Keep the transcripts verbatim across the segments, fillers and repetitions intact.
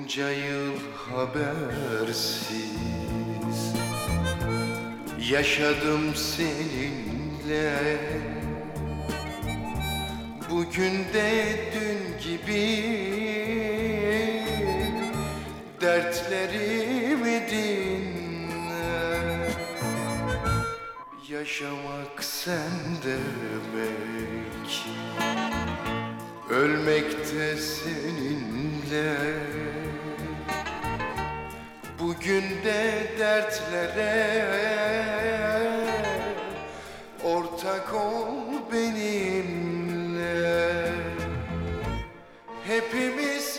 Bunca yıl habersiz yaşadım seninle. Bugün de dün gibi dertlerimi dinle. Yaşamak sen demek, ölmek de seninle. Bugün de dertlere ortak ol benimle. Hepimiz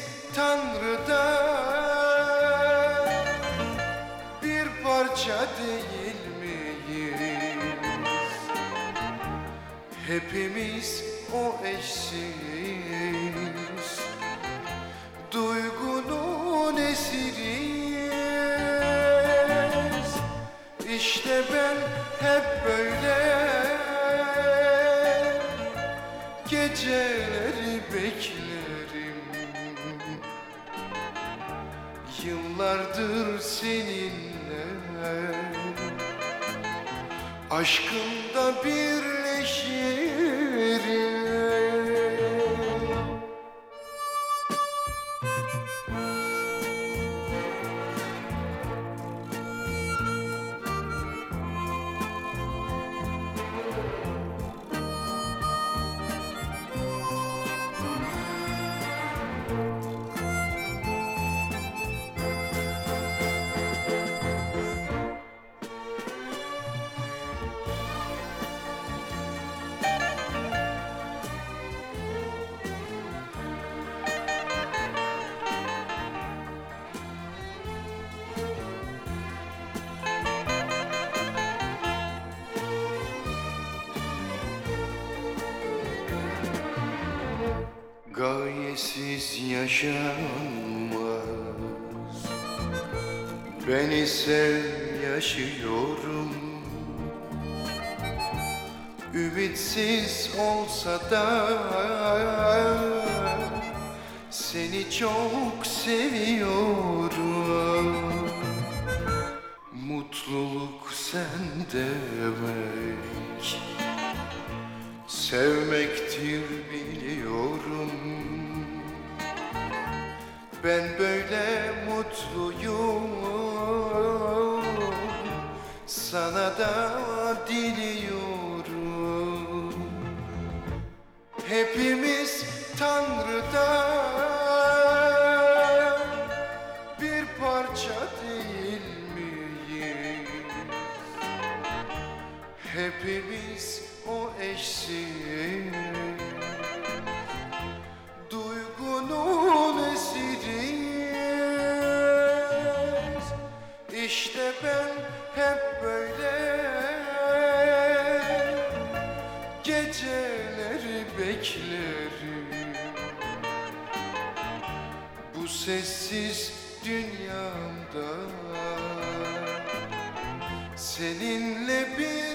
Tanrı'dan bir parça değil miyiz? Hepimiz o eşsiz duygunun esiriyiz. İşte ben hep böyle geceleri beklerim. Yıllardır seninle aşkımda birleşirim. Gayesiz yaşanmaz, beni sev yaşıyorum. Ümitsiz olsa da seni çok seviyorum. Mutluluk sen demek, sevmektir biliyorum. Ben böyle mutluyum, sana da diliyorum. Hepimiz Tanrı'dan bir parça değil miyiz? Hepimiz o eşsiz duygunun esiriyiz. İşte ben hep böyle geceleri beklerim. Bu sessiz dünyamda seninle bir